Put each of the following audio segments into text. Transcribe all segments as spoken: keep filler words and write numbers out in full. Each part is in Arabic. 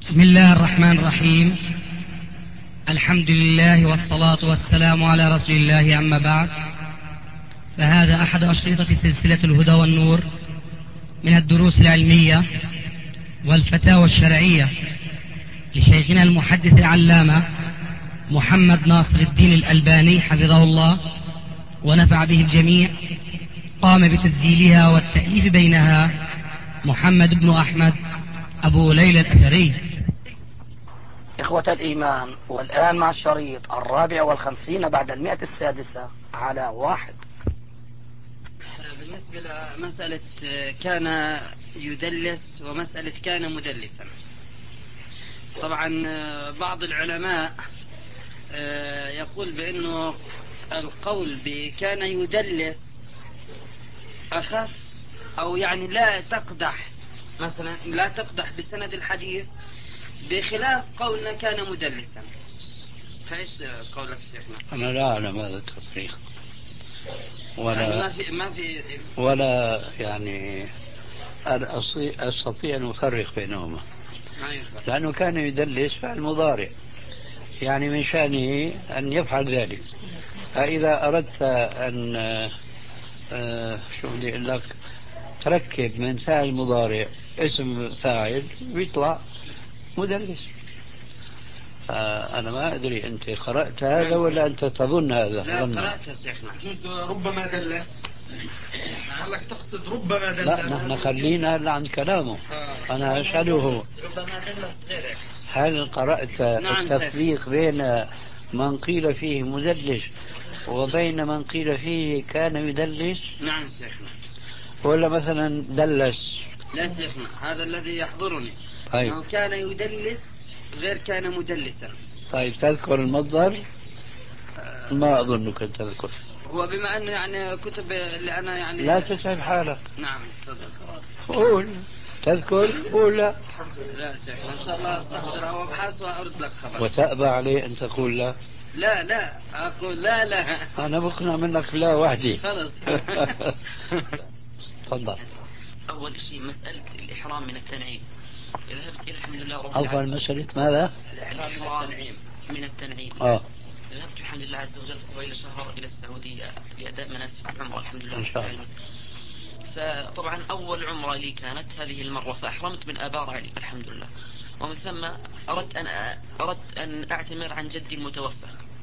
بسم الله الرحمن الرحيم. الحمد لله والصلاة والسلام على رسول الله، أما بعد، فهذا أحد أشرطة سلسلة الهدى والنور من الدروس العلمية والفتاوى الشرعية لشيخنا المحدث العلامة محمد ناصر الدين الألباني حفظه الله ونفع به الجميع. قام بتسجيلها والتأليف بينها محمد بن أحمد أبو ليلى الأثري. إخوة الإيمان، والآن مع الشريط الرابع والخمسين بعد المئة السادسة على واحد. بالنسبة لمسألة كان يدلس ومسألة كان مدلسا، طبعا بعض العلماء يقول بأنه القول بكان يدلس أخف، أو يعني لا تقدح، مثلا لا تقدح بسند الحديث، بخلاف قولنا كان مدلسا. فايش قولك شيخنا؟ أنا لا أعلم هذا التفريق، ولا يعني ما في ما في ولا يعني أستطيع أن أفرق بينهما، لأنه كان يدلس فعل مضارع، يعني من شأنه أن يفعل ذلك. فإذا أردت أن آه شو بدي أقول لك تركب من فاعل مضارع اسم فاعل بيطلع مدلس. فأنا ما أدري أنت قرأت هذا ولا أنت تظن هذا؟ لا قرأت يا شيخنا. ربما دلس. لعلك تقصد ربما دلس. لا، نحن خلينا هلا عن كلامه. آه. أنا أسأله ربما دلس غيره. هل قرأت نعم التفريق شيخ. بين من قيل فيه مدلس وبين من قيل فيه كان يدلس؟ نعم شيخنا. ولا مثلا دلس؟ لا شيخنا، هذا الذي يحضرني. طيب. أنه كان يدلس غير كان مدلسا. طيب تذكر المصدر؟ آه ما أظنك تذكر. هو بما أنه يعني كتب اللي أنا يعني لا تسأل حالك. نعم تفضل. قول تذكر قول لا. لا شيخنا، إن شاء الله أستحضر وأبحث وأرد لك خبر. وتأبى عليه أن تقول لا؟ لا لا أقول لا لا. أنا بقنع منك لا وحدي. خلص. تفضل. أول شيء مسألة الإحرام من التنعيم، ذهبت إلى الحمد لله رب العالمين. أول مسألة ماذا؟ الإحرام من التنعيم. آه. ذهبت الحمد لله عز وجل قبيل شهر إلى السعودية لأداء مناسك العمرة الحمد لله. إن شاء الله. فطبعا أول عمرة لي كانت هذه المرة، فأحرمت من آبار علي الحمد لله، ومن ثم أردت أن أردت أن أعتمر عن جدي المتوفى،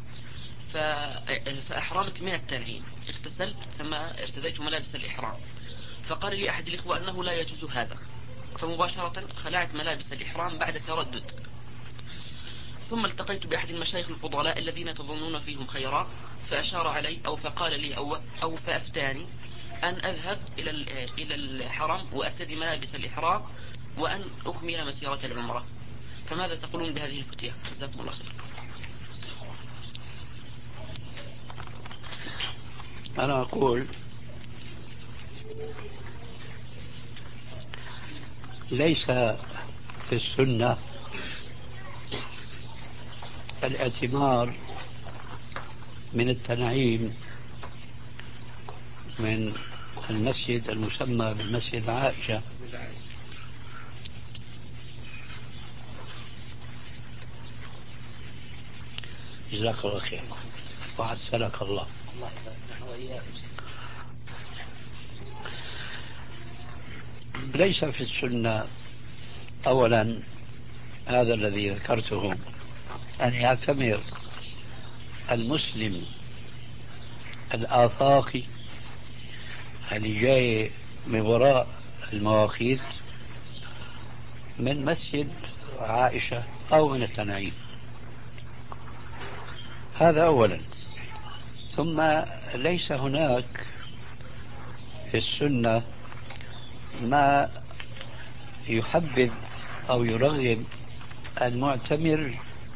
فأحرمت من التنعيم. اغتسلت ثم ارتديت ملابس الإحرام، فقال لي أحد الإخوة أنه لا يجوز هذا، فمباشرة خلعت ملابس الإحرام بعد تردد. ثم التقيت بأحد المشايخ الفضلاء الذين تظنون فيهم خيرا، فأشار علي أو فقال لي أو, أو فأفتاني أن أذهب إلى إلى الحرم وأرتدي ملابس الإحرام وأن أكمل مسيرة العمرة. فماذا تقولون بهذه الفتية؟ جزاكم الله خير. أنا أقول ليس في السنة الاعتمار من التنعيم من المسجد المسمى بالمسجد عائشة، جزاك الله خير وعسلك الله. ليس في السنة أولا هذا الذي ذكرته، أن يعتمر المسلم الآفاقي اللي جاي من وراء المواقيت من مسجد عائشة أو من التنعيم، هذا أولا. ثم ليس هناك في السنة ما يحبب أو يرغب المعتمر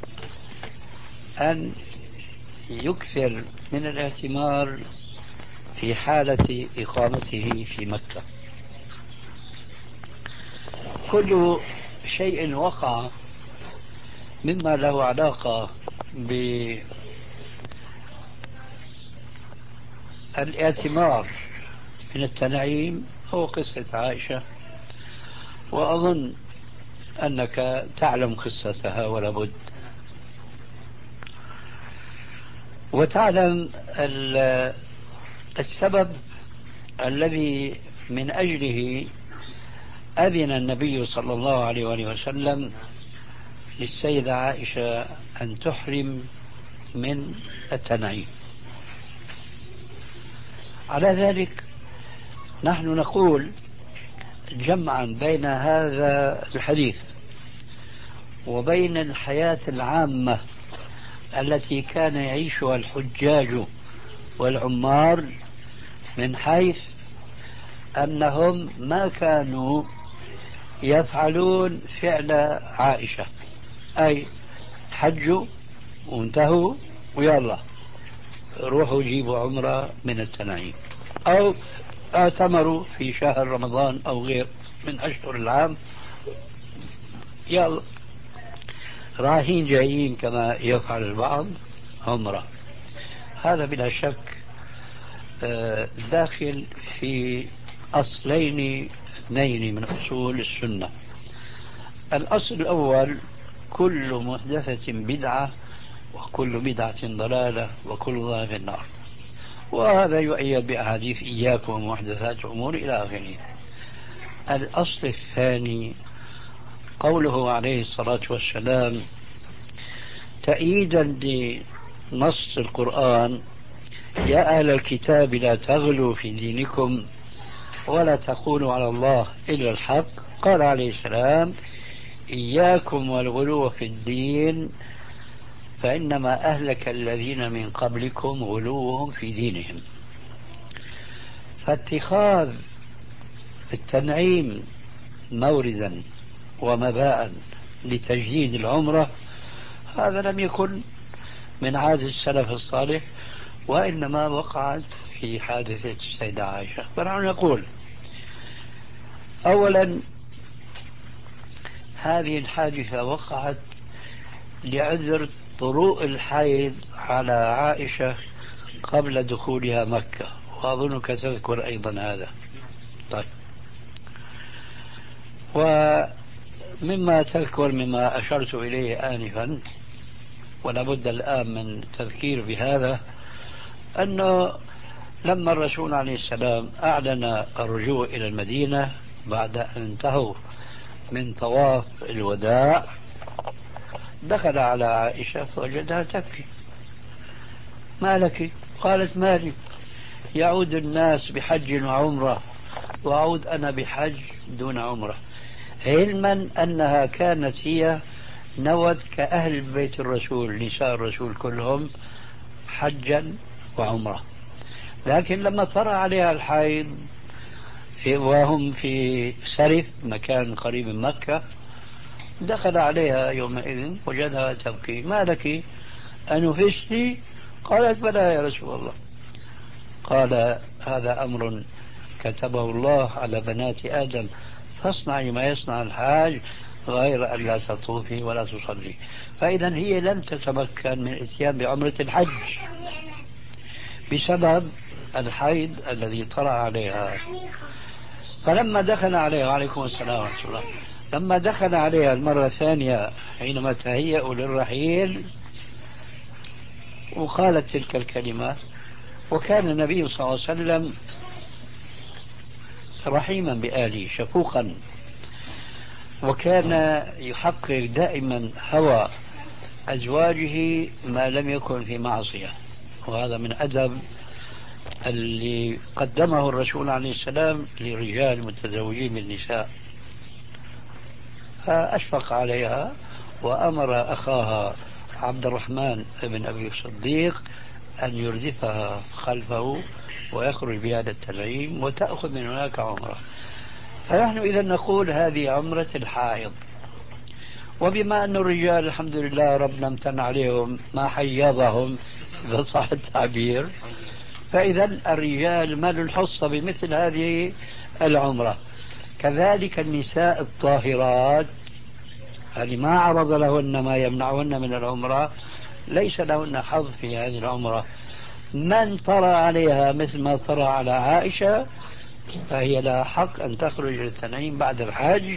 أن يكثر من الاعتمار في حالة إقامته في مكة. كل شيء وقع مما له علاقة بالاعتمار من التنعيم هو قصة عائشة، وأظن أنك تعلم قصتها ولا بد، وتعلم السبب الذي من أجله أذن النبي صلى الله عليه وآله وسلم للسيدة عائشة أن تحرم من التنعيم. على ذلك نحن نقول جمعا بين هذا الحديث وبين الحياة العامة التي كان يعيشها الحجاج والعمار، من حيث أنهم ما كانوا يفعلون فعل عائشة، أي حجوا وانتهوا ويلا روحوا جيبوا عمرة من التنعيم، أو اعتمروا في شهر رمضان أو غير من أشهر العام، يلا رايحين جايين كما يفعل البعض عمرة. هذا بلا شك داخل في أصلين اثنين من أصول السنة. الأصل الأول: كل محدثة بدعة وكل بدعة ضلالة وكل ضلالة في النار، وهذا يؤيد بأحاديث إياكم ومحدثات الأمور إلى آخره. الأصل الثاني قوله عليه الصلاة والسلام تأييدا لنص القرآن: يا أهل الكتاب لا تغلوا في دينكم ولا تقولوا على الله إلا الحق. قال عليه السلام: إياكم والغلو في الدين فإنما أهلك الذين من قبلكم غلوهم في دينهم. فاتخاذ التنعيم موردا ومباء لتجديد العمرة هذا لم يكن من عادة السلف الصالح، وإنما وقعت في حادثة السيدة عائشة. فنحن نقول أولا هذه الحادثة وقعت لعذر طروء الحيض على عائشة قبل دخولها مكة، وأظنك تذكر أيضا هذا. طيب، ومما تذكر مما أشرت إليه آنفا ولا بد الآن من التذكير بهذا، أنه لما الرسول عليه السلام أعلن الرجوع إلى المدينة بعد أن انتهوا من طواف الوداع، دخل على عائشة فوجدها تبكي. ما لك؟ قالت: مالي، يعود الناس بحج وعمرة وأعود أنا بحج دون عمرة، علما أنها كانت هي نوت كأهل بيت الرسول، نساء الرسول كلهم حجا وعمرة، لكن لما طرأ عليها الحيض في وهم في سرف مكان قريب من مكة، دخل عليها يومئذ وجدها تبكي. ما لك؟ أنفستي؟ قالت: بلى يا رسول الله. قال: هذا أمر كتبه الله على بنات آدم، فاصنعي ما يصنع الحاج غير أن لا تطوفي ولا تصلي. فإذا هي لم تتمكن من الاتيان بعمرة الحج بسبب الحيض الذي طرأ عليها. فلما دخل عليها، عليكم السلام ورحمة الله، لما دخل عليها المرة الثانية حينما تهيأوا للرحيل وقالت تلك الكلمات، وكان النبي صلى الله عليه وسلم رحيما بآله شفوقا، وكان يحقق دائما هوى أزواجه ما لم يكن في معصية، وهذا من أدب اللي قدمه الرسول عليه السلام لرجال متزوجين بالنساء. فأشفق عليها وأمر أخاها عبد الرحمن بن أبي الصديق أن يردفها خلفه ويخرج بها للتنعيم وتأخذ من هناك عمرة. فنحن إذا نقول هذه عمرة الحائض، وبما أن الرجال الحمد لله ربنا امتن عليهم ما حيضهم إذا صح التعبير، فإذا الرجال ما الحصة بمثل هذه العمرة. كذلك النساء الطاهرات اللي ما عرض لهن ما يمنعهن من العمرة ليس لهن حظ في هذه العمرة. من طرى عليها مثل ما طرى على عائشة فهي لها حق أن تخرج للتنعيم بعد الحج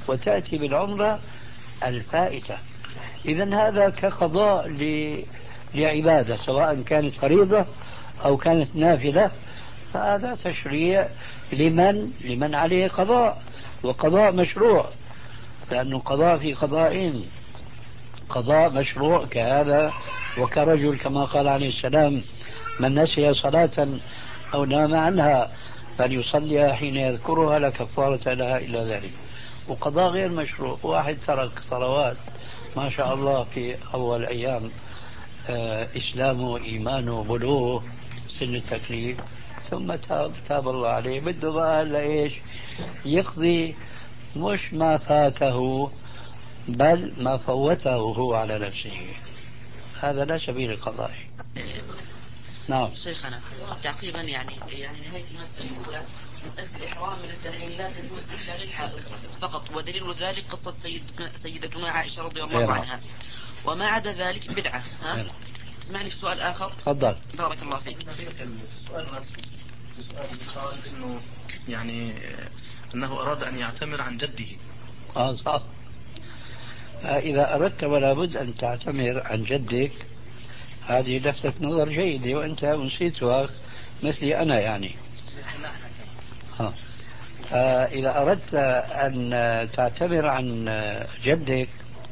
وتأتي بالعمرة الفائتة. إذن هذا كقضاء لعبادة سواء كانت فريضة أو كانت نافلة، فهذا تشريع لمن لمن عليه قضاء، وقضاء مشروع، لأنه قضاء في قضاء، قضاء مشروع كهذا وكرجل كما قال عليه السلام: من نسي صلاة أو نام عنها فليصليها حين يذكرها لا كفارة لها إلا ذلك. وقضاء غير مشروع، واحد ترك صلوات ما شاء الله في أول أيام آه إسلامه وإيمانه وبلوغه سن التكليف، ثم تاب, تاب الله عليه، بده بقى لإيش يقضي مش ما فاته بل ما فوته هو على نفسه. هذا لا سبيل القضاء. نعم شيخنا تعقيبا يعني يعني نهاية المسألة الأولى مسألة الإحرام من التحريم لا تجوز إلا للحائض فقط، ودليل ذلك قصة سيدتنا, سيدتنا عائشة رضي الله عنها، وما عدا ذلك بدعة. ها تسمعني في سؤال آخر؟ تفضل. بارك الله فيك. في السؤال نفسه في سؤال قال إنه يعني أنه أراد أن يعتمر عن جده. آه صح. فإذا أردت ولا بد أن تعتمر عن جدك، هذه لفتة نظر جيدة وأنت نسيتها مثلي أنا يعني. ها. فإذا أردت أن تعتمر عن جدك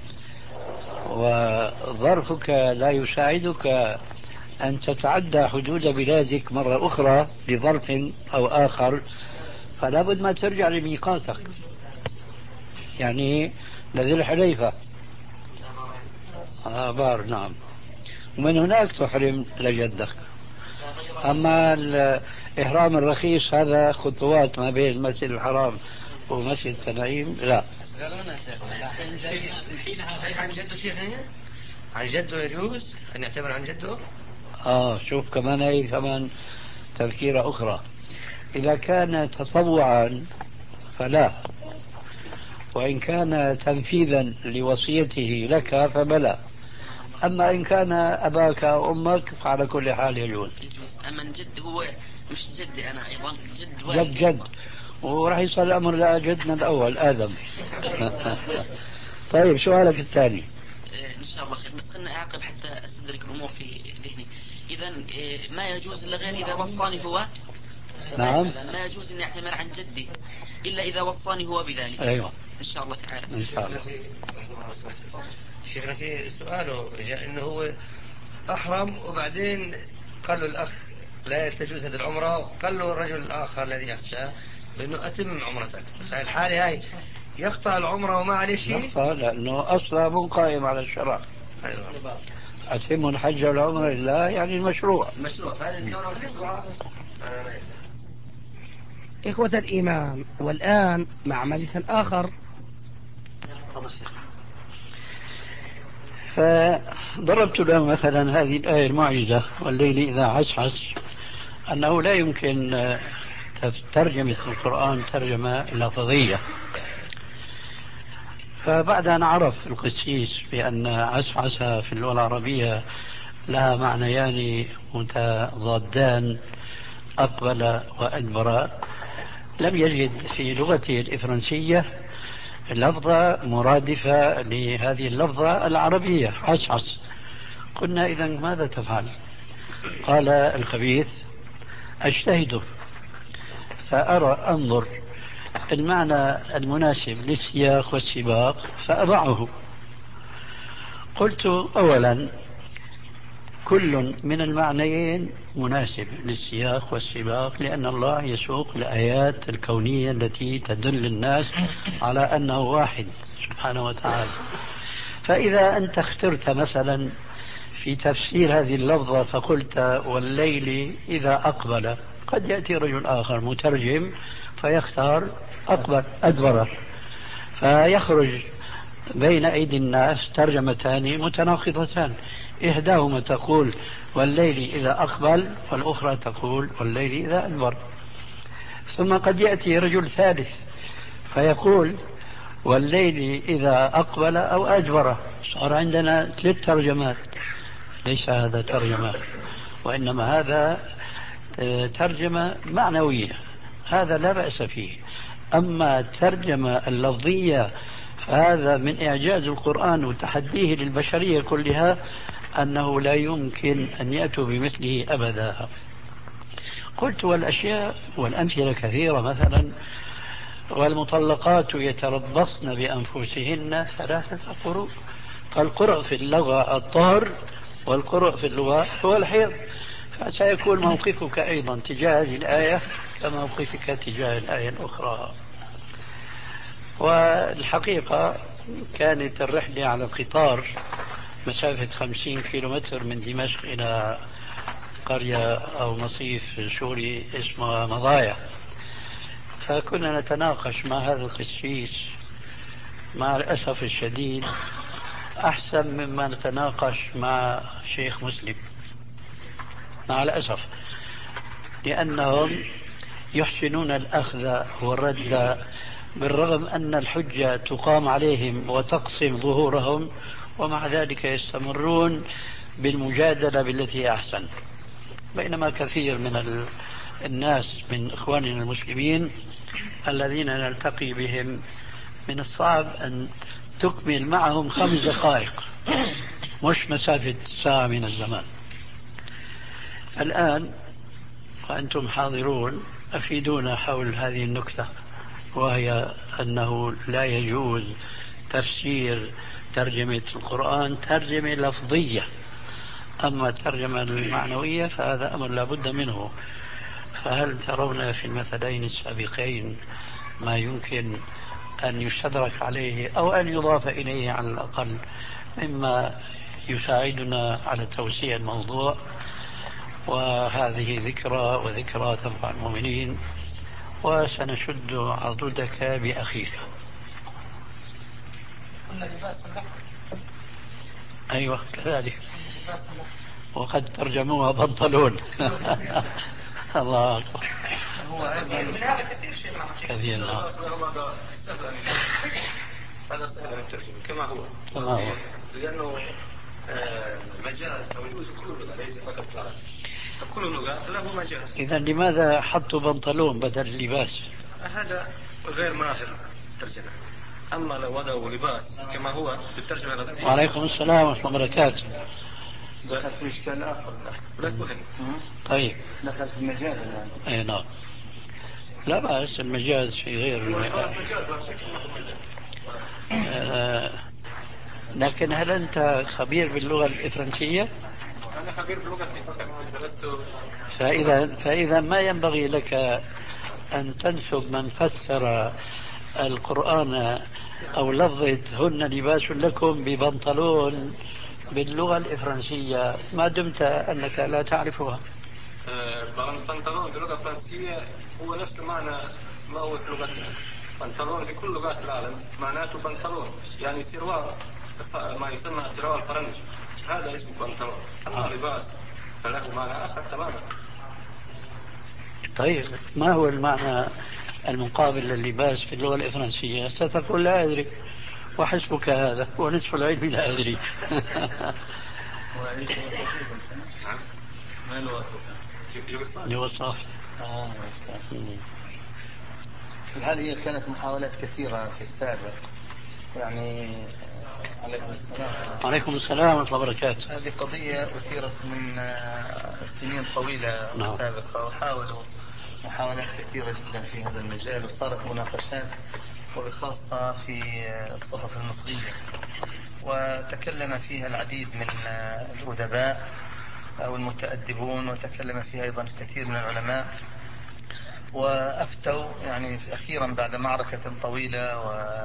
وظرفك لا يساعدك أن تتعدى حدود بلادك مرة أخرى لظرف أو آخر، فلا بد ما ترجع لميقاتك، يعني لذي الحليفة آبار. نعم. ومن هناك تحرم لجدك. أما الإحرام الرخيص هذا خطوات ما بين المسجد الحرام ومسجد التنعيم لا. عن جده شيخنا عن جده يجوز أن يعتبر عن جده. آه شوف كمان هي كمان تذكيرة أخرى. إذا كان تطوعا فلا، وإن كان تنفيذا لوصيته لك فبلا. أما إن كان أباك أو أمك فعلى كل حال يجوز. أما جد هو مش جدي أنا أيضا جد جد جد وراح يصل الأمر لجدنا الأول آدم. طيب سؤالك الثاني. إن شاء الله خير، بس خلنا أعقب حتى أستدرك الأمور في ذهني. إذا ما يجوز إلا غير إذا وصاني هو. نعم. لا يجوز أن يعتمر عن جدي إلا إذا وصاني هو بذلك. أيوة إن شاء الله تعالى. إن شاء الله. شيخنا في سؤاله إنه هو أحرم وبعدين قال له الأخ لا تجوز هذه العمرة، قال له الرجل الآخر الذي يخشى بأنه أتم عمرتك، فالحالة هاي يقطع العمرة وما عليه شيء؟ يقطع لأنه أصلا مو قائم على الشرع. أيوة. أتم الحج والعمرة لله يعني المشروع. المشروع فهذا المشروع. إخوة الإيمان، والآن مع مجلس آخر. فضربت له مثلا هذه الآية المعجزة: والليل إذا عسعس، أنه لا يمكن ترجمة القرآن ترجمة لفظية. فبعد أن عرف القسيس بأن عسعس في اللغة العربية لها معنيان متضادان، أقبل وأدبر، لم يجد في لغته الإفرنسية لفظة مرادفة لهذه اللفظة العربية عسعس. قلنا إذا ماذا تفعل؟ قال الخبيث: أجتهد فأرى أنظر المعنى المناسب للسياق والسباق فأضعه. قلت: أولا كل من المعنيين مناسب للسياق والسباق، لأن الله يسوق الآيات الكونية التي تدل الناس على أنه واحد سبحانه وتعالى. فإذا أنت اخترت مثلا في تفسير هذه اللفظة فقلت والليل إذا أقبل، قد يأتي رجل آخر مترجم فيختار أقبل أدبر، فيخرج بين أيدي الناس ترجمتان متناقضتان، إحداهما تقول والليل إذا أقبل والأخرى تقول والليل إذا أدبر. ثم قد يأتي رجل ثالث فيقول والليل إذا أقبل أو أدبر، صار عندنا ثلاث ترجمات. ليس هذا ترجمة، وإنما هذا ترجمة معنوية، هذا لا بأس فيه. أما الترجمة اللفظية فهذا من إعجاز القرآن وتحديه للبشرية كلها أنه لا يمكن أن يأتوا بمثله أبدا. قلت والأشياء والأمثلة كثيرة، مثلا والمطلقات يتربصن بأنفسهن ثلاثة قروء. فالقرء في اللغة الطهر والقرء في اللغة هو الحيض، فسيكون موقفك أيضا تجاه هذه الآية كموقفك تجاه الآية الأخرى. والحقيقة كانت الرحلة على القطار مسافة خمسين كيلومتر من دمشق إلى قرية أو مصيف سوري اسمها مضايا، فكنا نتناقش مع هذا القسيس مع الأسف الشديد أحسن مما نتناقش مع شيخ مسلم مع الأسف، لأنهم يحسنون الأخذ والرد بالرغم أن الحجة تقام عليهم وتقسم ظهورهم، ومع ذلك يستمرون بالمجادلة بالتي أحسن. بينما كثير من الناس من إخواننا المسلمين الذين نلتقي بهم من الصعب أن تكمل معهم خمس دقائق، مش مسافة ساعة من الزمان. الآن وأنتم حاضرون أفيدونا حول هذه النكتة، وهي أنه لا يجوز تفسير ترجمة القرآن ترجمة لفظية، أما الترجمة المعنوية فهذا أمر لا بد منه. فهل ترون في المثلين السابقين ما يمكن أن يستدرك عليه أو أن يضاف إليه على الأقل مما يساعدنا على توسيع الموضوع؟ وهذه ذكرى وذكرى تنفع المؤمنين، وسنشد عضدك بأخيك. أيوة كذلك، وقد ترجموها بنطلون. الله أكبر. هو أيضا كثير. هذا سهل أن يترجم كما هو كما هو، لأنه المجاز موجود في كل لغة ليس فقط في العربي، فكل لغة له مجاز. إذا لماذا حطوا بنطلون بدل اللباس؟ هذا غير ماهر الترجمة. أما لو وضعوا لباس كما هو بالترجمة اللفظية. وعليكم السلام ورحمة الله وبركاته. دخل في إشكال آخر. لا مهم. طيب دخل في المجاز الآن. أي نعم، لا بأس المجاز في غير آه. لكن هل أنت خبير باللغة الفرنسية؟ أنا خبير بلغتي فقط درست. فإذا, فإذا ما ينبغي لك أن تنسب من فسر القرآن أو لفظة هن لباس لكم ببنطلون باللغة الفرنسية ما دمت أنك لا تعرفها. البنطلون باللغة الفرنسية هو نفس المعنى ما هو في لغتنا. بنطلون في كل لغات العالم معناته بنطلون، يعني سروال، ما يسمى سروال فرنج، هذا اسمه بنطلون. أما لباس فله معنى آخر تماما. طيب ما هو المعنى المقابل لللباس في اللغة الفرنسية؟ ستقول لا أدري، وحسبك هذا ونصف العلم لا أدري. ما له يوصف. في الحال هي كانت محاولات كثيرة في السابق، يعني عليكم السلام. عليكم السلام ورحمة الله وبركاته. هذه قضية أثيرت من سنين طويلة نعم. سابقة، وحاولوا محاولات كثيرة جدا في هذا المجال، وصارت مناقشات وبخاصة في الصحف المصرية، وتكلم فيها العديد من الأدباء أو المتأدبون، وتكلم فيها أيضا كثير من العلماء، وأفتوا يعني أخيرا بعد معركة طويلة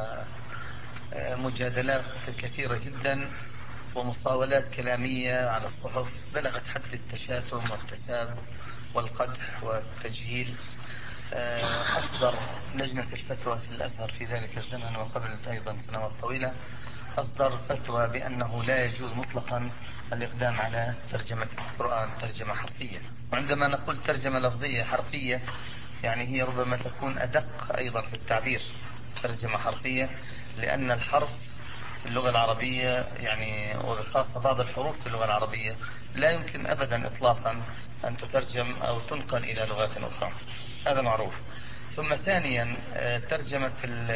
ومجادلات كثيرة جدا ومصاولات كلامية على الصحف بلغت حد التشاتم والتساب والقدح والتجهيل. أصدر لجنة الفتوى في الأزهر في ذلك الزمن وقبل أيضا سنوات طويلة أصدر فتوى بأنه لا يجوز مطلقا الإقدام على ترجمة القرآن ترجمة حرفية. وعندما نقول ترجمة لفظية حرفية يعني هي ربما تكون أدق أيضا في التعبير ترجمة حرفية، لأن الحرف في اللغة العربية يعني وبخاصة بعض الحروف في اللغة العربية لا يمكن أبدا إطلاقا أن تترجم أو تنقل إلى لغات أخرى، هذا معروف. ثم ثانيا ترجمة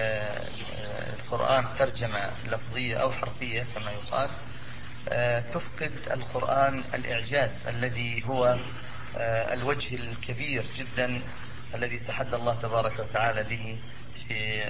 القرآن ترجمة لفظية أو حرفية كما يقال تفقد القرآن الإعجاز الذي هو الوجه الكبير جدا الذي تحدى الله تبارك وتعالى به في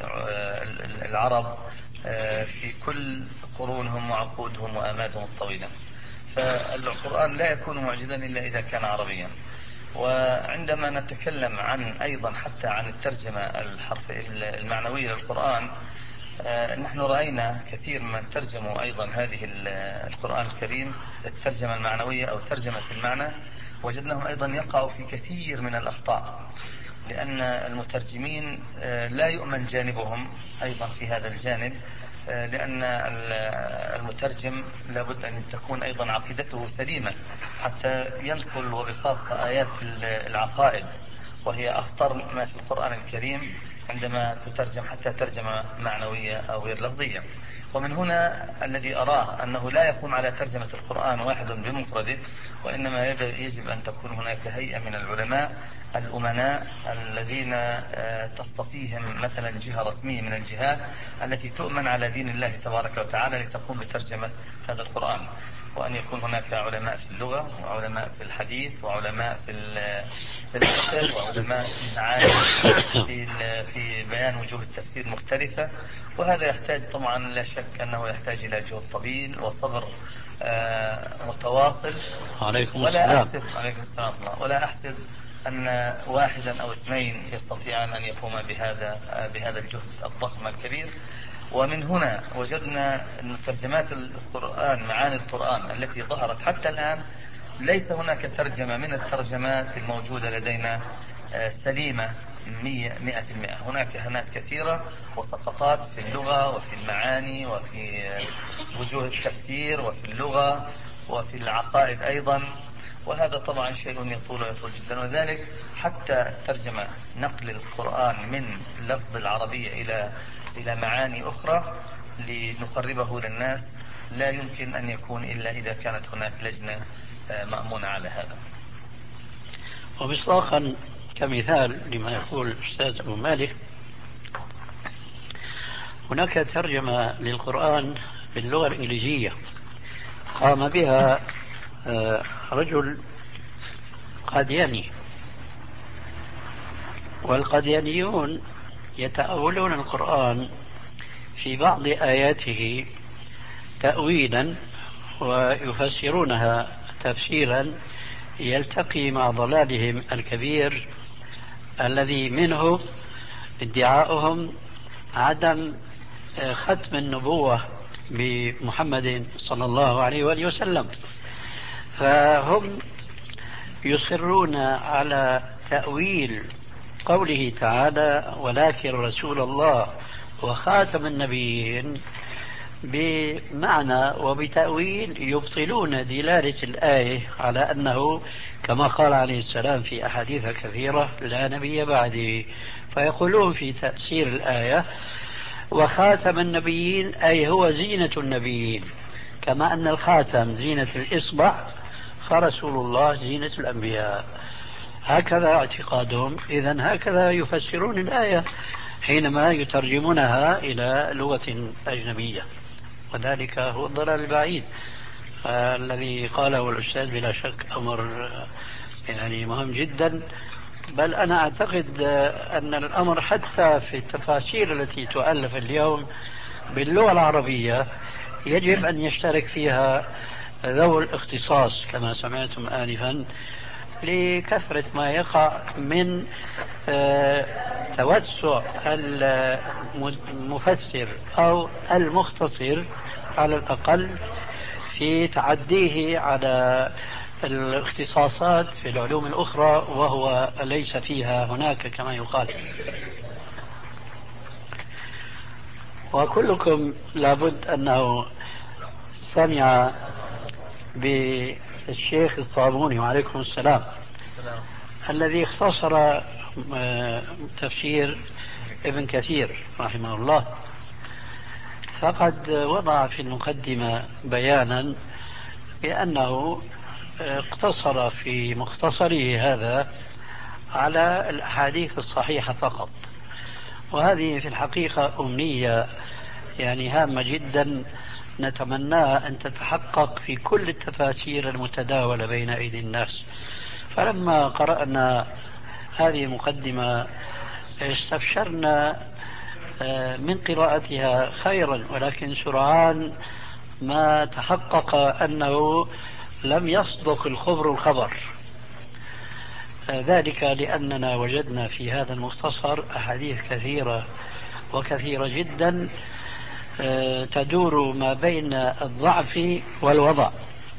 العرب في كل قرونهم وعقودهم وآمادهم الطويلة. فالقرآن لا يكون معجزا إلا إذا كان عربيا. وعندما نتكلم عن أيضا حتى عن الترجمة الحرف المعنوية للقرآن، نحن رأينا كثير من ترجموا أيضا هذه القرآن الكريم الترجمة المعنوية أو ترجمة المعنى، وجدناهم أيضا يقعوا في كثير من الأخطاء، لأن المترجمين لا يؤمن جانبهم أيضا في هذا الجانب، لأن المترجم لابد أن تكون أيضا عقيدته سليمة حتى ينقل وبخاصة آيات العقائد، وهي أخطر ما في القرآن الكريم عندما تترجم حتى ترجمة معنوية أو غير لفظية. ومن هنا الذي أراه أنه لا يقوم على ترجمة القرآن واحد بمفرده، وإنما يجب أن تكون هناك هيئة من العلماء الأمناء الذين تستطيعهم مثلا جهة رسمية من الجهات التي تؤمن على دين الله تبارك وتعالى لتقوم بترجمة هذا القرآن، وأن يكون هناك علماء في اللغة وعلماء في الحديث وعلماء في في الفقه وعلماء في المعاني في في بيان وجوه التفسير مختلفة. وهذا يحتاج طبعا لا شك أنه يحتاج إلى جهد طويل وصبر متواصل. عليكم ولا السلام. أحسب عليكم السلام ولا أحسب أن واحدا أو اثنين يستطيعان أن يقوم بهذا بهذا الجهد الضخم الكبير. ومن هنا وجدنا أن ترجمات القرآن معاني القرآن التي ظهرت حتى الآن ليس هناك ترجمة من الترجمات الموجودة لدينا سليمة مئة مئة في المئة. هناك هنات كثيرة وسقطات في اللغة وفي المعاني وفي وجوه التفسير وفي اللغة وفي العقائد أيضا، وهذا طبعا شيء يطول ويطول جدا. وذلك حتى ترجمة نقل القرآن من لفظ العربية إلى إلى معاني أخرى لنقربه للناس لا يمكن أن يكون إلا إذا كانت هناك لجنة مأمونة على هذا. ومصداقا كمثال لما يقول الأستاذ أبو مالك، هناك ترجمة للقرآن باللغة الإنجليزية قام بها رجل قادياني، والقاديانيون يتأولون القرآن في بعض آياته تأويلا ويفسرونها تفسيرا يلتقي مع ضلالهم الكبير الذي منه ادعاؤهم عدم ختم النبوة بمحمد صلى الله عليه وآله وسلم. فهم يصرون على تأويل قوله تعالى ولكن رسول الله وخاتم النبيين بمعنى وبتأويل يبطلون دلالة الآية على أنه كما قال عليه السلام في أحاديث كثيرة لا نبي بعدي، فيقولون في تأثير الآية وخاتم النبيين أي هو زينة النبيين، كما أن الخاتم زينة الإصبع فرسول الله زينة الأنبياء. هكذا اعتقادهم. إذن هكذا يفسرون الآية حينما يترجمونها إلى لغة أجنبية، وذلك هو الضلال البعيد الذي قاله الأستاذ بلا شك أمر يعني مهم جدا. بل أنا أعتقد أن الأمر حتى في التفاسير التي تؤلف اليوم باللغة العربية يجب أن يشترك فيها ذوي الاختصاص كما سمعتم آنفا، لكثرة ما يقع من توسع المفسر أو المختصر على الأقل في تعديه على الاختصاصات في العلوم الأخرى وهو ليس فيها هناك كما يقال. وكلكم لابد أنه سمع بالشيخ الصابوني وعليكم السلام الذي اختصر تفسير ابن كثير رحمه الله، فقد وضع في المقدمة بيانا بأنه اقتصر في مختصره هذا على الأحاديث الصحيحة فقط، وهذه في الحقيقة أمنية يعني هامة جدا نتمناها أن تتحقق في كل التفاسير المتداولة بين أيدي الناس. فلما قرأنا هذه المقدمة استبشرنا من قراءتها خيرا، ولكن سرعان ما تحقق أنه لم يصدق الخبر الخبر، ذلك لأننا وجدنا في هذا المختصر أحاديث كثيرة وكثيرة جدا تدور ما بين الضعف والوضع،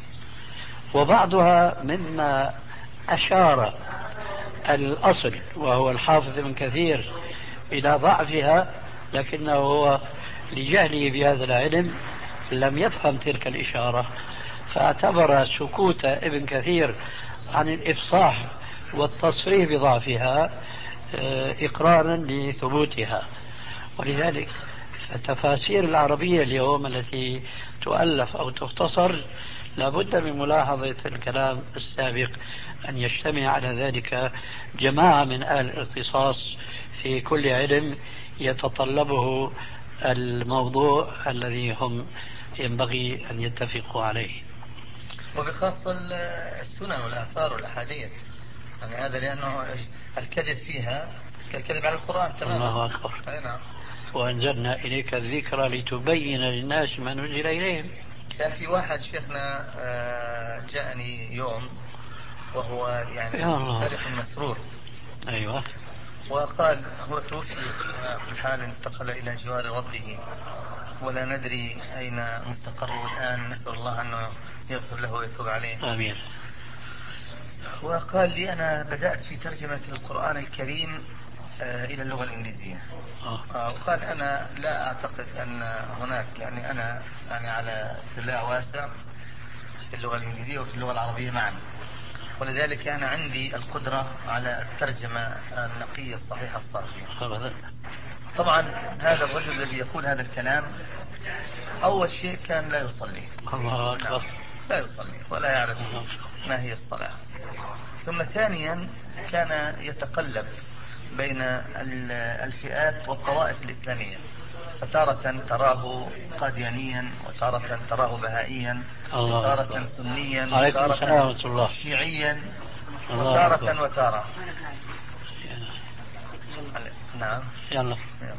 وبعضها مما أشار الأصل وهو الحافظ ابن كثير إلى ضعفها، لكنه هو لجهله بهذا العلم لم يفهم تلك الإشارة، فاعتبر سكوت ابن كثير عن الإفصاح والتصريح بضعفها إقرارا لثبوتها. ولذلك التفاسير العربية اليوم التي تؤلف أو تختصر لابد من ملاحظة الكلام السابق أن يجتمع على ذلك جماعة من أهل الاختصاص في كل علم يتطلبه الموضوع الذي هم ينبغي أن يتفقوا عليه، وبخاصة السنن والآثار والأحاديث، يعني هذا لأنه الكذب فيها كالكذب على القرآن تماما. الله أكبر. نعم. وأنزلنا إليك الذكرى لتبين للناس ما نزل إليهم. كان في واحد شيخنا جاءني يوم وهو يعني فرح مسرور. أيوة. وقال هو توفي بالحال انتقل إلى جوار ربه ولا ندري أين مستقره الآن، نسأل الله أنه يغفر له ويتوب عليه. آمين. وقال لي أنا بدأت في ترجمة القرآن الكريم إلى اللغة الإنجليزية. آه. وقال أنا لا أعتقد أن هناك، لأني أنا يعني على اطلاع واسع في اللغة الإنجليزية وفي اللغة العربية معا، ولذلك أنا عندي القدرة على الترجمة النقية الصحيحة الصافية. طبعا هذا الرجل الذي يقول هذا الكلام أول شيء كان لا يصلي. الله أكبر. لا يصلي ولا يعرف ما هي الصلاة. ثم ثانيا كان يتقلب بين الفئات والطوائف الإسلامية، فتارة تراه قاديانيا وتارة تراه بهائيا وتارة سنيا وتارة شيعيا وتارة وتارة. نعم. يلا.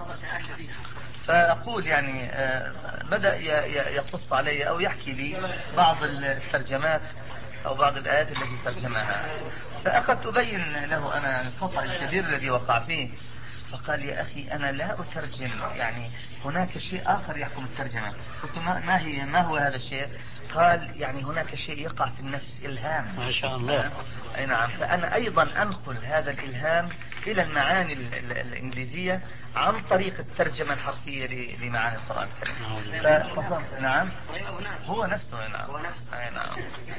فأقول يعني بدأ يقص علي أو يحكي لي بعض الترجمات أو بعض الآيات التي ترجمها، فأخذت أبين له أنا الخطأ الكبير الذي وقع فيه. فقال يا أخي أنا لا أترجم، يعني هناك شيء آخر يحكم الترجمة. قلت ما هي ما هو هذا الشيء؟ قال يعني هناك شيء يقع في النفس، إلهام. ما شاء الله. أي نعم. فأنا أيضا أنقل هذا الإلهام إلى المعاني الإنجليزية عن طريق الترجمة الحرفية لمعاني القرآن الكريم. فتصل. نعم. هو نفسه. نعم. أي نعم.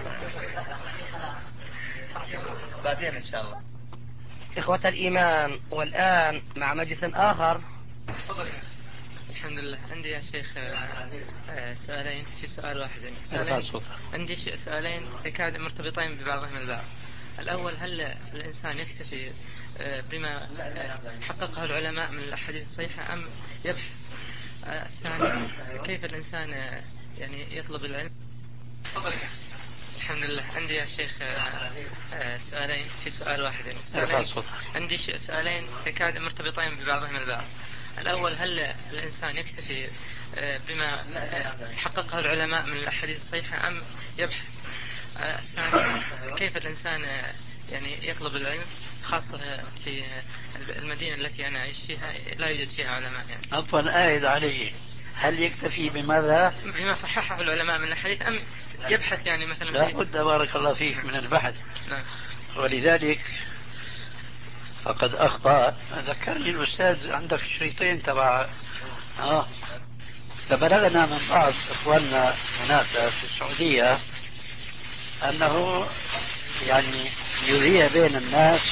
بعدين إن شاء الله. إخوة الإيمان، والآن مع مجلس آخر. الحمد لله. عندي يا شيخ سؤالين في سؤال واحد. سؤالين. عندي سؤالين يكاد مرتبطين ببعضهم البعض. الأول هل الإنسان يكتفي بما حققه العلماء من الأحاديث الصحيحة أم يبحث؟ الثاني كيف الإنسان يعني يطلب العلم؟ الحمد لله. عندي يا شيخ سؤالين في سؤال واحد. سؤالين. عندي سؤالين يكاد مرتبطين ببعضهم البعض. الأول هل الإنسان يكتفي بما حققه العلماء من الأحاديث الصحيحة أم يبحث؟ الثاني كيف الإنسان يعني يطلب العلم، خاصة في المدينة التي أنا أعيش فيها لا يوجد فيها علماء يعني. عفوا آيد عليه، هل يكتفي بماذا؟ بما صححه العلماء من الحديث أم يبحث يعني مثلا؟ لا بد بارك الله فيك من البحث. نعم. ولذلك فقد أخطأ. ذكرني الأستاذ عندك شريطين تبع آه فبلغنا من بعض إخواننا هناك في السعودية أنه يعني يذيع بين الناس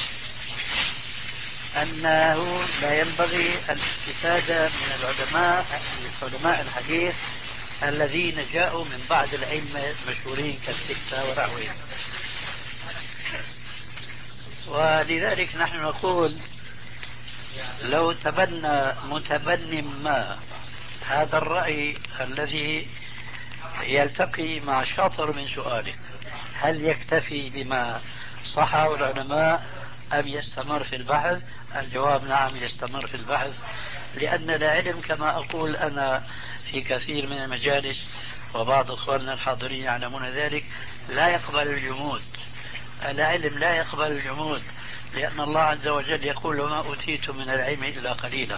أنه لا ينبغي الاستفادة من العلماء علماء الحديث الذين جاءوا من بعد الأئمة المشهورين كالستة ونحوهم. ولذلك نحن نقول لو تبنى متبن ما هذا الرأي الذي يلتقي مع شاطر من سؤالك، هل يكتفي بما صحه العلماء أم يستمر في البحث؟ الجواب نعم، يستمر في البحث، لأن العلم كما أقول أنا في كثير من المجالس وبعض أخواننا الحاضرين يعلمون ذلك، لا يقبل الجمود. العلم لا يقبل الجمود، لأن الله عز وجل يقول وما أوتيتم من العلم إلا قليلا.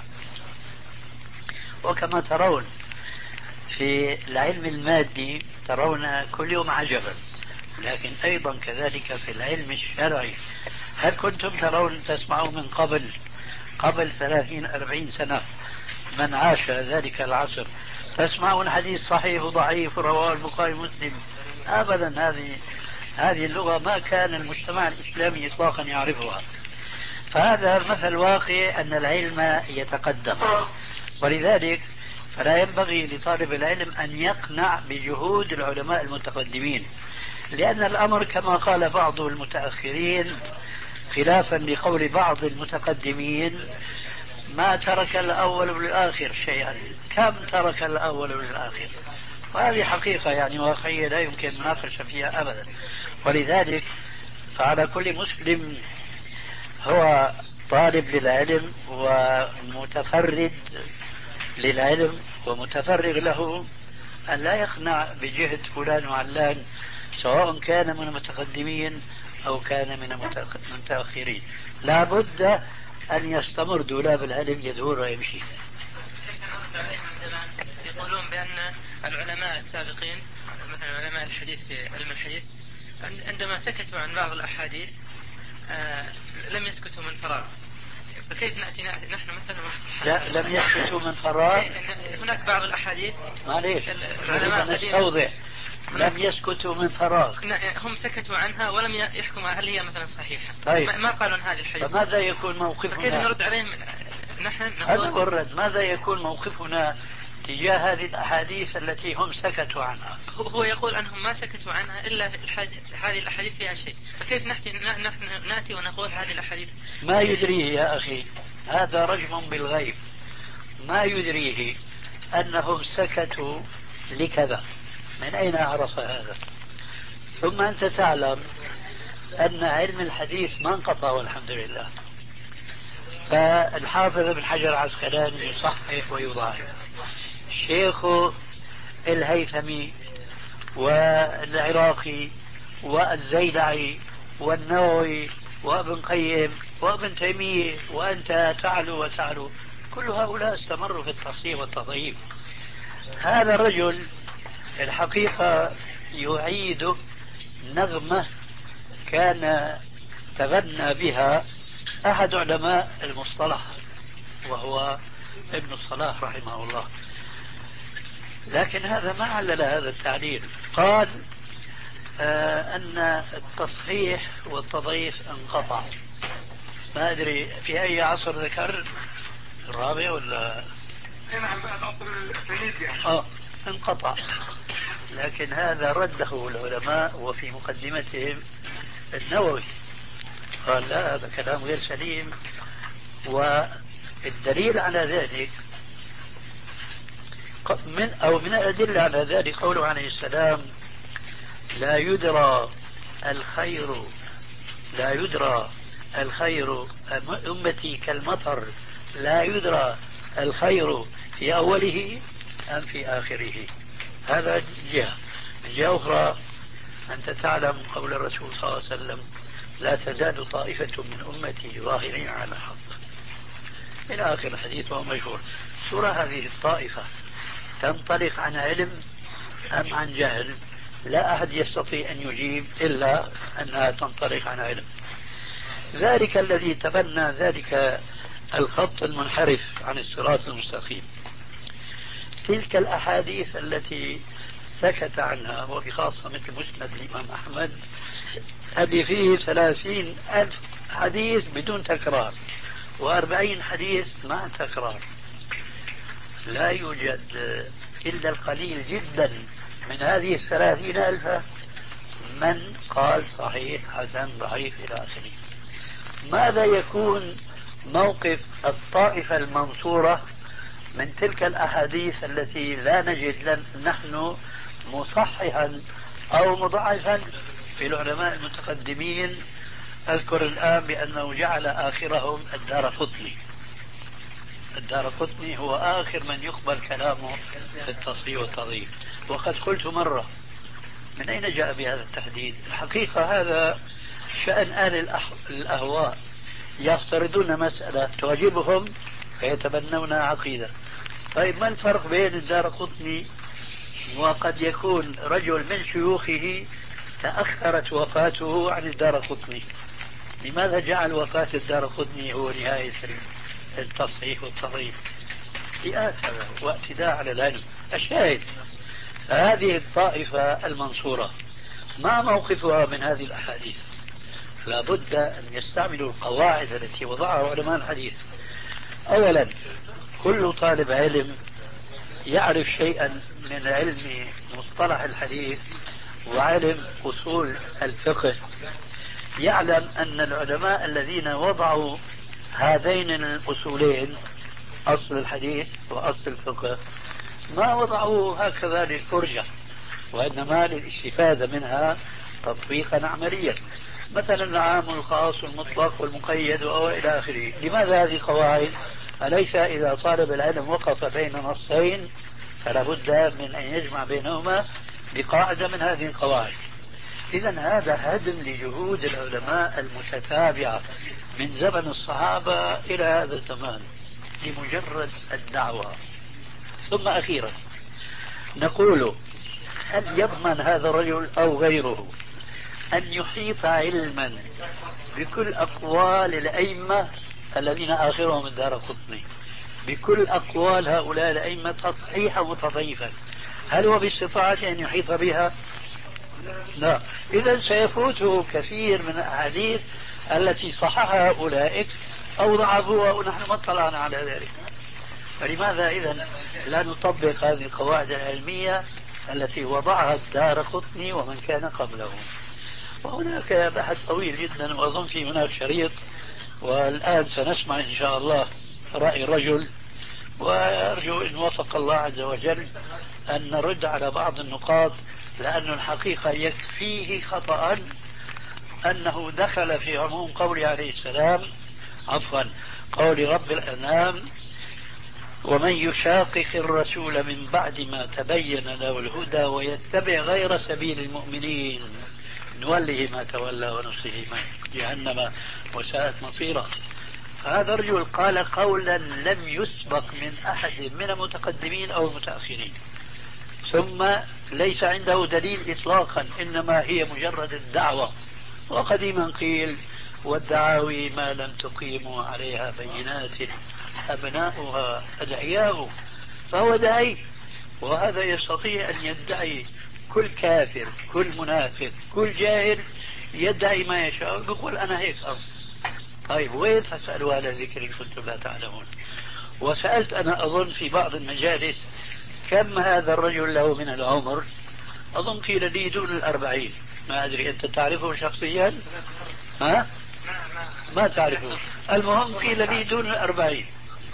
وكما ترون في العلم المادي ترون كل يوم عجبا، لكن أيضا كذلك في العلم الشرعي. هل كنتم ترون تسمعون من قبل قبل ثلاثين أربعين سنة من عاش ذلك العصر تسمعون حديث صحيح وضعيف رواه البخاري ومسلم؟ أبدا. هذه هذه اللغة ما كان المجتمع الإسلامي إطلاقا يعرفها. فهذا مثل واقع أن العلم يتقدم، ولذلك فلا ينبغي لطالب العلم أن يقنع بجهود العلماء المتقدمين، لأن الأمر كما قال بعض المتأخرين خلافا لقول بعض المتقدمين ما ترك الأول والآخر شيئا، كم ترك الأول والآخر، وهذه حقيقة يعني واقعية لا يمكن مناقشة فيها أبدا. ولذلك فعلى كل مسلم هو طالب للعلم ومتفرد للعلم ومتفرغ له أن لا يقنع بجهد فلان وعلان، سواء كان من المتقدمين أو كان من المتأخرين. لا بد أن يستمر دولاب العلم يدور ويمشي. يقولون بأن العلماء السابقين مثلا علماء الحديث في علم الحديث عندما سكتوا عن بعض الأحاديث آه لم يسكتوا من فراغ، فكيف نأتي نحن مثلا ونصحح؟ لا، لم يسكتوا من فراغ. هناك بعض الأحاديث معليش نستوضح، لم يسكتوا من فراغ، هم سكتوا عنها ولم يحكموا هل هي مثلا صحيحة. طيب. ما قالوا هذه الحديث، فماذا يكون موقفنا؟ فكيف نرد عليهم نحن؟ هذا هو الرد. ماذا يكون موقفنا تجاه هذه الأحاديث التي هم سكتوا عنها؟ هو يقول أنهم ما سكتوا عنها إلا هذه الأحاديث فيها شيء، فكيف نحن نأتي ونقول هذه الأحاديث؟ ما يدريه يا أخي، هذا رجم بالغيب، ما يدريه أنهم سكتوا لكذا، من أين عرف هذا؟ ثم أنت تعلم أن علم الحديث ما انقطع والحمد لله. فالحافظ ابن حجر العسقلاني يصحح ويضاعف، الشيخ الهيثمي والعراقي والزيلعي والنووي وابن قيم وابن تيمية وأنت تعلو وتعلو، كل هؤلاء استمروا في التصحيح والتضعيف. هذا الرجل الحقيقة يعيد نغمة كان تغنى بها أحد علماء المصطلح وهو ابن الصلاح رحمه الله، لكن هذا ما علل هذا التعليل. قال آه أن التصحيح والتضعيف انقطع. ما أدري في أي عصر ذكر، الرابع ولا؟ نعم بعد عصر الفريدي. آه انقطع، لكن هذا رده العلماء وفي مقدمتهم النووي قال لا، هذا كلام غير سليم. والدليل على ذلك من أو من الأدلة على ذلك قوله عليه السلام لا يدرى الخير لا يدرى الخير أمتي كالمطر لا يدرى الخير في أوله أم في آخره. هذا جهة. من جهة أخرى أنت تعلم قول الرسول صلى الله عليه وسلم لا تزال طائفة من أمتي ظاهرين على الحق إلى آخر الحديث وهو مشهور. سورة هذه الطائفة تنطلق عن علم أم عن جهل؟ لا أحد يستطيع أن يجيب إلا أنها تنطلق عن علم. ذلك الذي تبنى ذلك الخط المنحرف عن الصراط المستقيم، تلك الأحاديث التي سكت عنها، وبخاصة مثل مسند الإمام أحمد اللي فيه ثلاثين ألف حديث بدون تكرار وأربعين حديث مع تكرار. لا يوجد إلا القليل جدا من هذه الثلاثين ألف من قال صحيح حسن ضعيف إلى آخره. ماذا يكون موقف الطائفة المنصورة من تلك الأحاديث التي لا نجد لن نحن مصححا أو مضاعفا في العلماء المتقدمين؟ أذكر الآن بأنه جعل آخرهم الدارقطني. الدارقطني هو آخر من يقبل كلامه في التصحيح والتضعيف. وقد قلت مرة، من أين جاء بهذا التحديد؟ الحقيقة هذا شأن أهل الأهواء، يفترضون مسألة تعجبهم فيتبنون عقيدة. طيب ما الفرق بين الدارقطني وقد يكون رجل من شيوخه تأخرت وفاته عن الدارقطني؟ لماذا جعل وفاة الدارقطني هو نهاية التصحيح والتضعيف؟ اختلاف هذا واعتداء على العلم. الشاهد، هذه الطائفة المنصورة ما موقفها من هذه الأحاديث؟ لابد أن يستعملوا القواعد التي وضعها علماء الحديث. أولا، كل طالب علم يعرف شيئا من علم مصطلح الحديث وعلم أصول الفقه يعلم أن العلماء الذين وضعوا هذين الأصولين، أصل الحديث وأصل الفقه، ما وضعوا هكذا للفرجة، وإنما للاستفادة منها تطبيقا عمليا. مثلا العام والخاص والمطلق والمقيد وإلى آخره. لماذا هذه القواعد؟ أليس إذا طالب العلم وقف بين نصين فلا بد من أن يجمع بينهما بقاعدة من هذه القواعد؟ إذا هذا هدم لجهود العلماء المتتابعة من زمن الصحابة إلى هذا الزمان لمجرد الدعوة. ثم أخيرا نقول، هل يضمن هذا الرجل أو غيره أن يحيط علما بكل أقوال الأئمة الذين آخرهم الدارقطني، بكل أقوال هؤلاء الأئمة تصحيحا وتضعيفا؟ هل هو باستطاعته أن يحيط بها؟ لا. إذا سيفوته كثير من الأحاديث التي صححها أولئك أو ضعفوها ونحن ما اطلعنا على ذلك. فلماذا إذن لا نطبق هذه القواعد العلمية التي وضعها الدارقطني ومن كان قبله؟ وهناك بحث طويل جدا، وأظن في هناك شريط، والآن سنسمع إن شاء الله رأي الرجل، وأرجو إن وفق الله عز وجل أن نرد على بعض النقاط، لأن الحقيقة يكفيه خطأ أنه دخل في عموم قول عليه السلام، عفوا قول رب الأنام: ومن يشاقق الرسول من بعد ما تبين له الهدى ويتبع غير سبيل المؤمنين نوله ما تولى ونصله ما جهنم وساءت مصيرا. هذا الرجل قال قولا لم يسبق من أحد من المتقدمين أو المتأخرين، ثم ليس عنده دليل إطلاقا، إنما هي مجرد الدعوة. وقديما قيل: والدعاوي ما لم تقيموا عليها بينات أبناؤها أدعياء. فهو داعي، وهذا يستطيع أن يدعي. كل كافر، كل منافق، كل جاهل يدعي ما يشاء، يقول أنا هيك أصلا. طيب وين؟ فاسألوا أهل الذكر إن كنتم لا تعلمون. وسألت أنا أظن في بعض المجالس كم هذا الرجل له من العمر، أظن قيل لي دون الأربعين. ما أدري أنت تعرفه شخصيا؟ ها؟ ما تعرفه. المهم قيل لي دون الأربعين،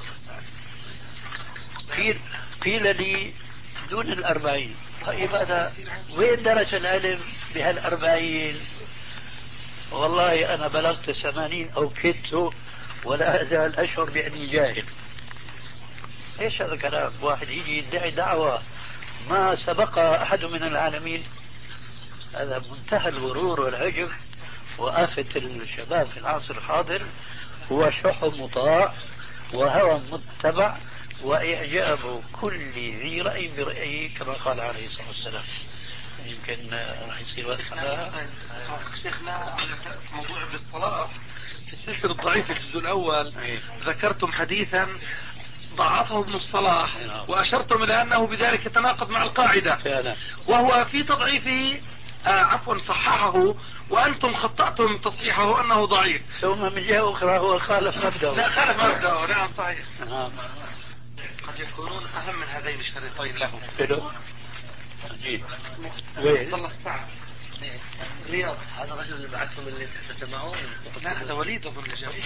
قيل, قيل لي دون الأربعين. طيب هذا وين درس العلم بهالأربعين؟ والله أنا بلغت ثمانين أو كدت ولا أزال أشعر بأني جاهل. إيش هذا كلام؟ واحد يجي يدعي دعوة ما سبقها أحد من العالمين. هذا منتهى الغرور والعجب وآفة الشباب في العصر الحاضر. هو شح مطاع وهوى متبع وإعجاب كل ذي رأي برأيه كما قال عليه الصلاة والسلام. يمكن راح يصير وقت. شيخنا موضوع بالصلاة في السلسلة الضعيفة الجزء الأول ذكرتم حديثا ضعفه ابن الصلاح وأشرتم إلى أنه بذلك يتناقض مع القاعدة، وهو في تضعيفه آه عفوا صححه، وأنتم خطأتم تصحيحه أنه ضعيف. ثم من جهة أخرى هو خالف مبدأه. لا خالف مبدأه. نعم صحيح. نعم. قد يكونون أهم من هذين الشريطين له. حلو. جيد. وين؟ والله السعد. رياض هذا الرجل اللي بعثهم اللي تحدث معه. لا هذا وليد اظن اللي جاب.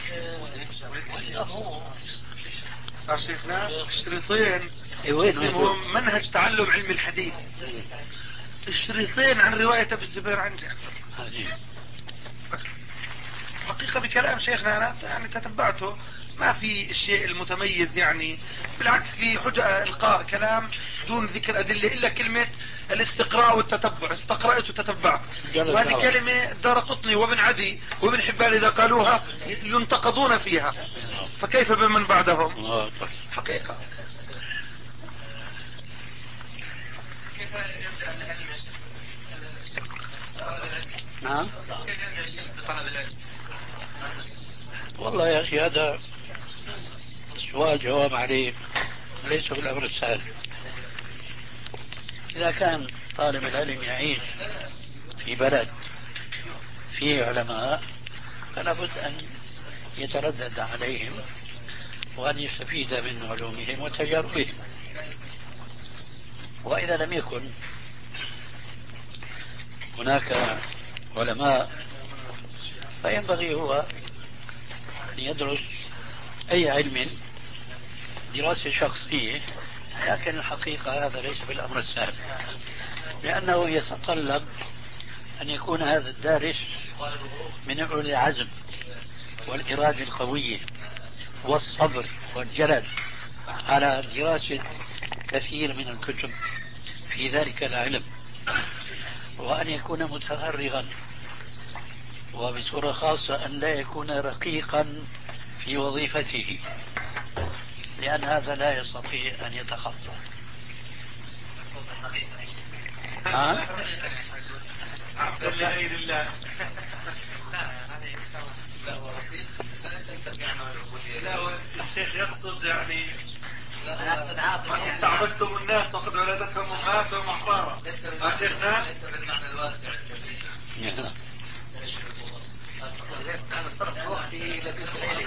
صار شيخنا الشريطين اسمهم منهج تعلم علم الحديث. الشريطين عن رواية ابي الزبير عن جابر. حقيقة بكلام شيخنا انا يعني تتبعته ما في الشيء المتميز يعني، بالعكس في حجة القاء كلام دون ذكر ادلة الا كلمة الاستقراء والتتبع. استقرأت وتتبعت، وهذه كلمة دارقطني وابن عدي وابن حبان اذا قالوها ينتقضون فيها، فكيف بمن بعدهم؟ حقيقة. كيف يبدأ العلم يا شيخ؟ نعم. كيف يبدأ الشيخ بطلب العلم؟ والله يا أخي هذا سؤال جواب عليه ليس بالأمر السهل. إذا كان طالب العلم يعيش في بلد فيه علماء فلا بد أن يتردد عليهم وأن يستفيد من علومهم وتجاربهم. وإذا لم يكن هناك علماء فينبغي هو أن يدرس أي علم دراسة شخصية، لكن الحقيقة هذا ليس بالأمر السهل، لأنه يتطلب أن يكون هذا الدارس من أولي العزم والإرادة القوية والصبر والجلد على دراسة كثير من الكتب في ذلك العلم، وأن يكون متفرغا، وبصورة خاصة أن لا يكون رقيقا في وظيفته، لأن هذا لا يستطيع أن يتخطى. ها؟ عبد الله لله. لا الشيخ يقصد يعني ما استعبدتم الناس وقد ولدتهم امهاتهم احرارا. شيخنا بالمعنى الواسع الكبير. أنا صرف وقتي لفكر إليه.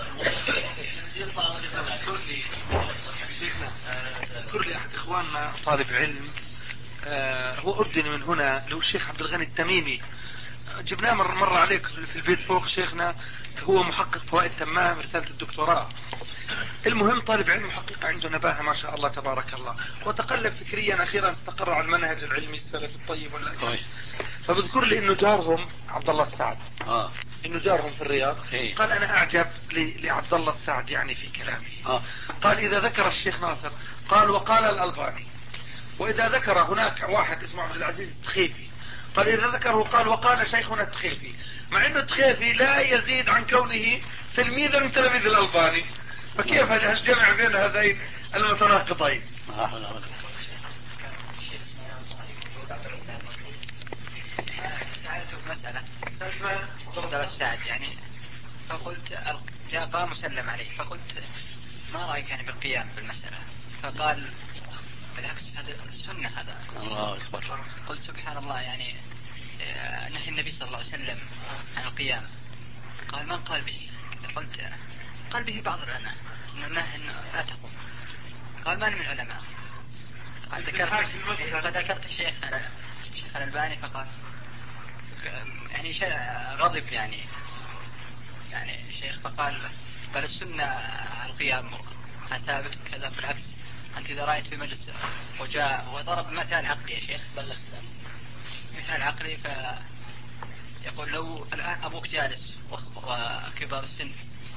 اذكر لي شيخنا اذكر لي أحد إخواننا طالب علم آه هو أردني من هنا اللي هو الشيخ عبد الغني التميمي. جبناه مرة, مرة عليك في البيت فوق. شيخنا هو محقق فوائد تمام رسالة الدكتوراه. المهم طالب علم محقق عنده نباهة ما شاء الله تبارك الله، وتقلب فكريا أخيرا استقر على المنهج العلمي السلفي الطيب والأكبر. فبذكر لي إنه جارهم عبد الله السعد آه. إنه جارهم في الرياض. إيه؟ قال أنا أعجب لعبد الله السعد يعني في كلامه. آه. قال إذا ذكر الشيخ ناصر قال وقال الألباني، وإذا ذكر هناك واحد اسمه عبد العزيز التخيفي قال إذا ذكره قال وقال شيخنا التخيفي، مع إنه التخيفي لا يزيد عن كونه تلميذا من تلاميذ الألباني. فكيف هذا الجمع بين هذين المتناقضين؟ سألته في مسألة عبد السعد يعني، فقلت جاء قام وسلم عليه، فقلت ما رأيك يعني بالقيام في المسألة؟ فقال بالعكس هذا السنة هذا. الله أكبر. قلت سبحان الله يعني نهي النبي صلى الله عليه وسلم عن القيام. قال من قال به؟ قلت قال به بعض العلماء انه لا تقوم. قال ما من العلماء. قد ذكرت قد ذكرت الشيخ الشيخ الألباني فقال يعني شيء غضب يعني يعني الشيخ فقال بل السنة القيام ثابت كذا. بالعكس أنت إذا رأيت في مجلس وجاء وضرب مثال عقلي يا شيخ، مثال عقلي فيقول لو الآن أبوك جالس وكبار السن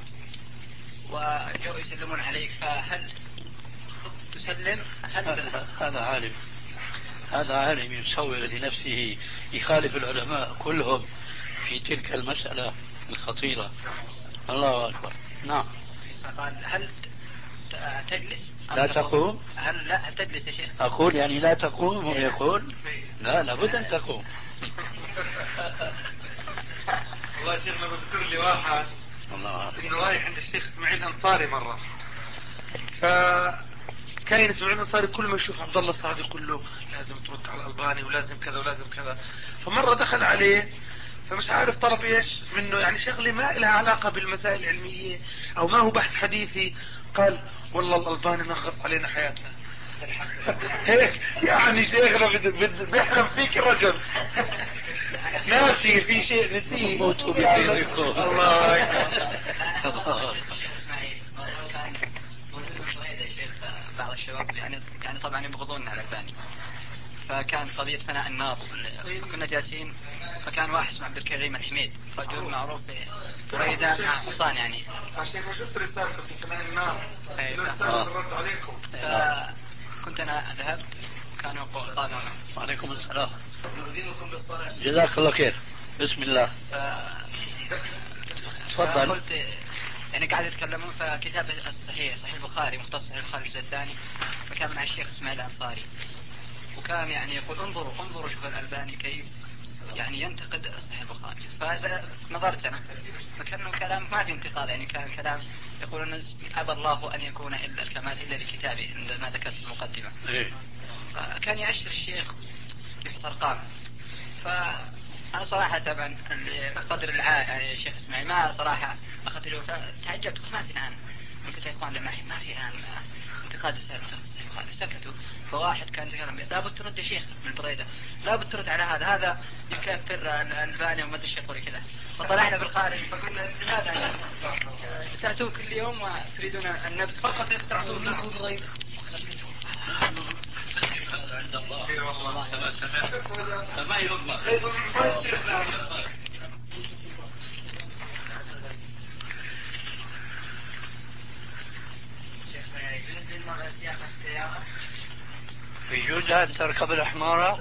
وجاءوا يسلمون عليك فهل تسلم؟ هذا عالم هذا عالم يسوغ لنفسه يخالف العلماء كلهم في تلك المسألة الخطيرة. الله أكبر. نعم. فقال هل تجلس؟ لا تقوم؟ هل لا هل تجلس يا شيخ؟ أقول يعني لا تقوم ويقول لا لابد أن تقوم. والله شيخنا بذكر لي واحد إنه رايح عند الشيخ إسماعيل الأنصاري مرة، فكاين إسماعيل الأنصاري كل ما يشوف عبد الله السعد يقول له لازم ترد على الألباني ولازم كذا ولازم كذا. فمرة دخل عليه فمش عارف طلب ايش منه، يعني شغلة ما لها علاقة بالمسائل العلمية او ما هو بحث حديثي. قال والله الألباني نغص علينا حياتنا. هيك يعني شيخنا بيحلم فيك رجل. ناسي في شيء نسيه. موتوا بخيركم. الله أكبر. بعض الشباب يعني يعني طبعا يبغضون على الألباني، فكان قضية فناء النار. كنا جالسين فكان واحد اسمه عبد الكريم الحميد، رجل معروف في بريدة مع حصان يعني. عشان شفت رسالته في فناء النار. رسالة الرد عليكم. فكنت أنا ذهبت كانوا قالوا وعليكم السلام. جزاك الله خير. بسم الله. تفضل. قلت يعني قاعد يتكلمون فكتاب الصحيح صحيح البخاري مختصر صحيح البخاري الجزء الثاني، فكان مع الشيخ اسماعيل الأنصاري، وكان يعني يقول انظروا انظروا شوف الألباني كيف يعني ينتقد صحيح البخاري. فهذا نظرت أنا فكانه كلام ما في انتقاد، يعني كان كلام يقول أن أبى الله أن يكون إلا الكمال إلا لكتابه عندما ذكرت المقدمة. فكان يأشر الشيخ يحط أرقام، فأنا صراحة طبعا قدر العاء يعني الشيخ اسماعيل ما صراحة أخذت له، فتعجبت قلت ما في الآن قلت يا إخوان لما ما في الآن انتقاد السائل صحيح البخاري. سكتوا. فواحد كان يتكلم لابد ترد يا شيخ من البريدة، لابد ترد على هذا هذا يكفر الألباني وما ادري ايش يقول كذا. فطلعنا بالخارج فقلنا لماذا يعني تأتون كل يوم وتريدون النبذ فقط يستعطون منكم بغير عند الله كما سمعت فما يضمن. يجوز أن تركب الحمارة؟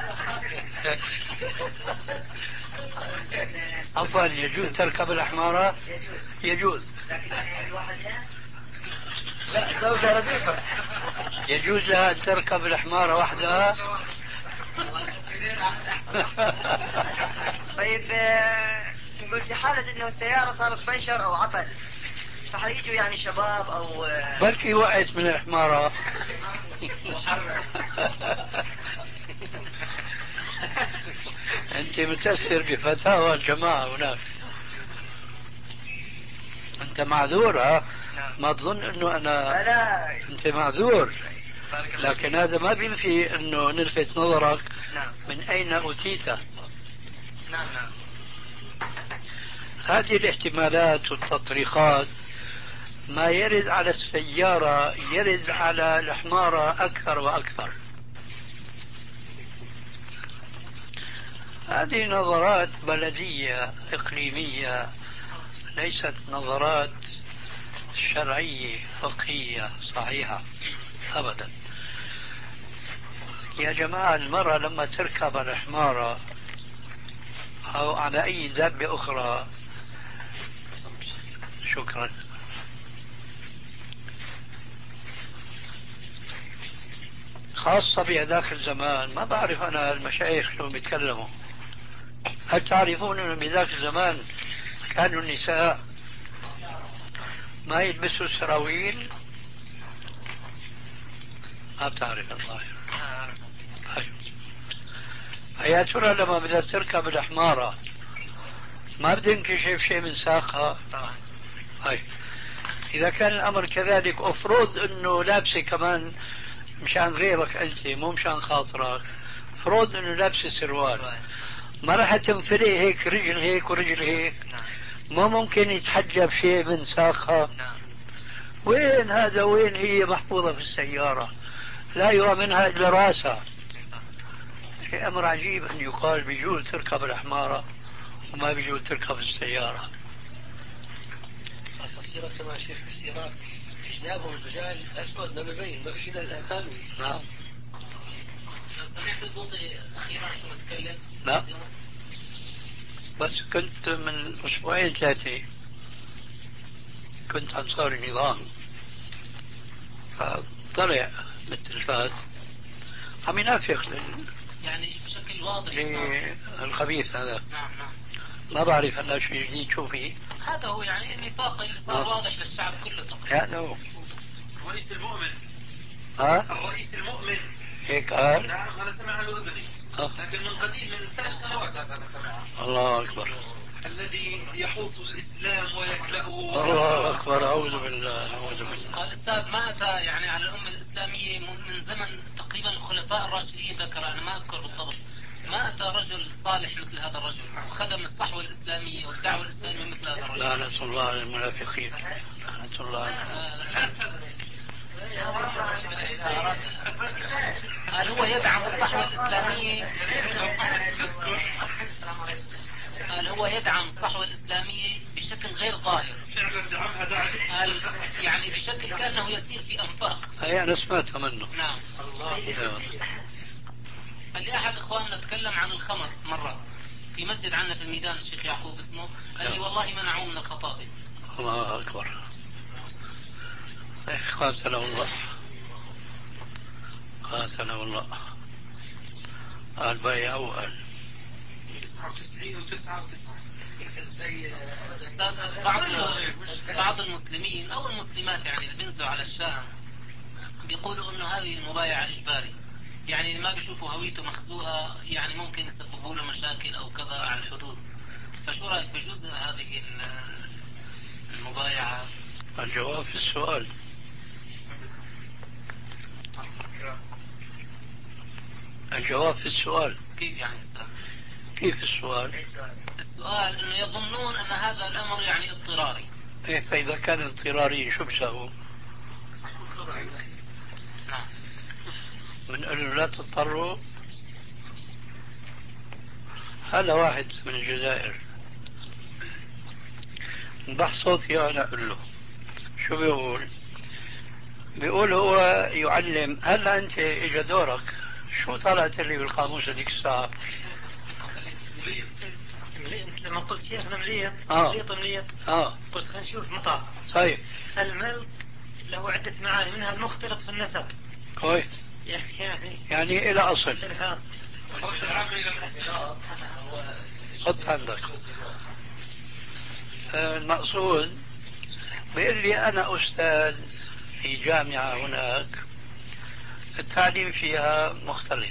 عفوا يجوز تركب الحمارة؟ يجوز. لا زوجة رديفة. يجوز لها أن تركب الحمارة وحدها؟ طيب نقول في حالة انه السيارة صارت بنشر او عطل فحيجوا يعني شباب او بلكي وقعت من الحمارة. انت متأثر بفتاوى الجماعة هناك. انت معذور. ها ما تظن انه انا لا. انت معذور، لكن هذا ما بينفي انه نلفت نظرك من اين اوتيت. نعم نعم. هذه الاحتمالات والتطريقات ما يرد على السيارة يرد على الحمارة أكثر وأكثر. هذه نظرات بلدية إقليمية، ليست نظرات شرعية فقهية صحيحة أبدا. يا جماعة المرأة لما تركب الحمارة أو على أي دابة أخرى، شكرا، خاصة بهذاك الزمان، ما بعرف أنا المشايخ شو بيتكلموا. هل تعرفون أنه بذاك الزمان كانوا النساء ما يلبسوا سراويل؟ ما بتعرف الظاهر. يا ترى لما بدها تركب الحمارة ما بدها تنكشف شيء من ساقها؟ هاي إذا كان الأمر كذلك أفرض أنه لابسة كمان مشان غيرك أنت مو مشان خاطرك، فرض أنه لابسة سروال، ما راح تنفلي هيك رجل هيك ورجل هيك؟ ما ممكن يتحجب شيء من ساقها؟ وين هذا؟ وين هي محفوظة في السيارة لا يرى منها إلا راسها؟ أمر عجيب أن يقال بيجوز تركب الحمارة وما بيجوز تركب السيارة. السيارة كما شيخ السيارات جنابهم الزجاج أسود ما ببين ما فيش إلا الأمامي. نعم. سمعت البوطي أخيرا شو متكلم؟ لا بس كنت من أسبوعين ثلاثة كنت أنصار النظام، فطلع بالتلفاز عم ينافق لل... يعني بشكل واضح الخبيث هذا. نعم نعم. ما بعرف هلا شو جديد شو فيه. هذا هو يعني النفاق اللي صار آه. واضح للشعب كله تقريبا. هذا هو الرئيس المؤمن. ها؟ الرئيس المؤمن هيك قال؟ نعم أنا سمع له أذني. لكن من قديم من ثلاث سنوات أنا سمعها. الله أكبر. الذي يحوط الإسلام ويكلأه. الله أكبر. أعوذ بالله أعوذ بالله. قال أستاذ ما أتى يعني على الأمة الإسلامية من زمن تقريبا الخلفاء الراشدين ذكر، أنا ما أذكر بالضبط، ما أتى رجل صالح صالح مثل هذا الرجل وخدم الصحوة الإسلامية والدعوة الإسلامية مثل هذا الرجل؟ لعنة الله على المنافقين، لعنة الله على هل هو يدعم الصحوة الإسلامية؟ هل هو يدعم الصحوة الإسلامية بشكل غير ظاهر؟ فعلا دعمها داعم. هل يعني بشكل كأنه يسير في أنفاق؟ هي أنا سمعتها منه. نعم. الله. هل لأحد إخواننا تكلم عن الخمر مرة في مسجد عندنا في الميدان، الشيخ يعقوب اسمه، قال لي والله منعوه من الخطابة. الله أكبر. قاتله الله، قاتله الله. قال بيعوا قال تسعة وتسعين وتسعة وتسعة. أستاذ، بعض بعض المسلمين أو المسلمات يعني اللي بينزلوا على الشام بيقولوا إنه هذه المبايعة إجباري، يعني ما بيشوفوا هويته مخزوقة يعني ممكن يسببوا له مشاكل أو كذا على الحدود. فشو رأيك بجوز هذه المبايعة؟ الجواب في السؤال. الجواب في السؤال. كيف يعني أستاذ؟ كيف السؤال؟ السؤال انه يظنون ان هذا الامر يعني اضطراري. ايه فاذا كان اضطراري شو بسووا؟ نعم. بنقول له لا تضطروا. هذا واحد من الجزائر بح صوتي انا اقول له شو بيقول؟ بيقول هو يعلم. هلا انت اجى دورك، شو طلعت لي بالقاموس هذيك الساعه؟ انت لما قلت شيخنا مليط آه. مليط مليط اه قلت خلينا نشوف مطار. طيب الملط له عدة معاني منها المختلط في النسب. كويس. يعني يعني الى اصل. الى اصل. حط عندك. المقصود بيقول لي انا استاذ في جامعة هناك التعليم فيها مختلط،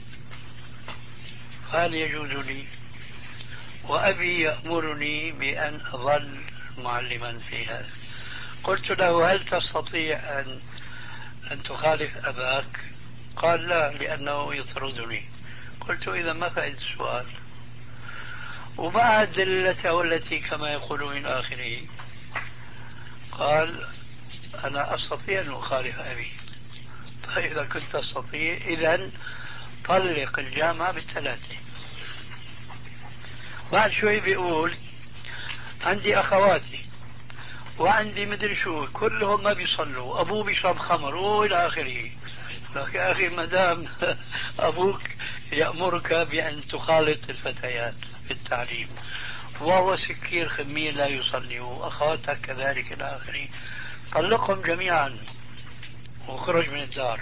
هل يجوز لي؟ وأبي يأمرني بأن أظل معلما في هذا. قلت له هل تستطيع أن أن تخالف أباك؟ قال لا لأنه يطردني. قلت إذا ما فائدة السؤال؟ ومع الدلة والتي كما يقولون من آخره قال أنا أستطيع أن أخالف أبي. فإذا كنت أستطيع إذن طلق الجامعة بالثلاثة. بعد شوي بيقول عندي أخواتي وعندي مدري شو كلهم ما بيصلوا، أبوه بيشرب خمر وإلى آخره. لك يا أخي مدام أبوك يأمرك بأن تخالط الفتيات في التعليم وهو سكير خمير لا يصلي وأخواتك كذلك إلى آخره، طلقهم جميعا وخرج من الدار.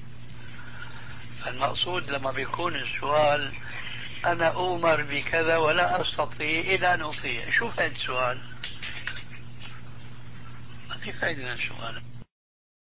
المقصود لما بيكون السؤال أنا أؤمر بكذا ولا أستطيع إلا أن أطيع، شو فائدة السؤال؟ ما في فائدة من السؤال.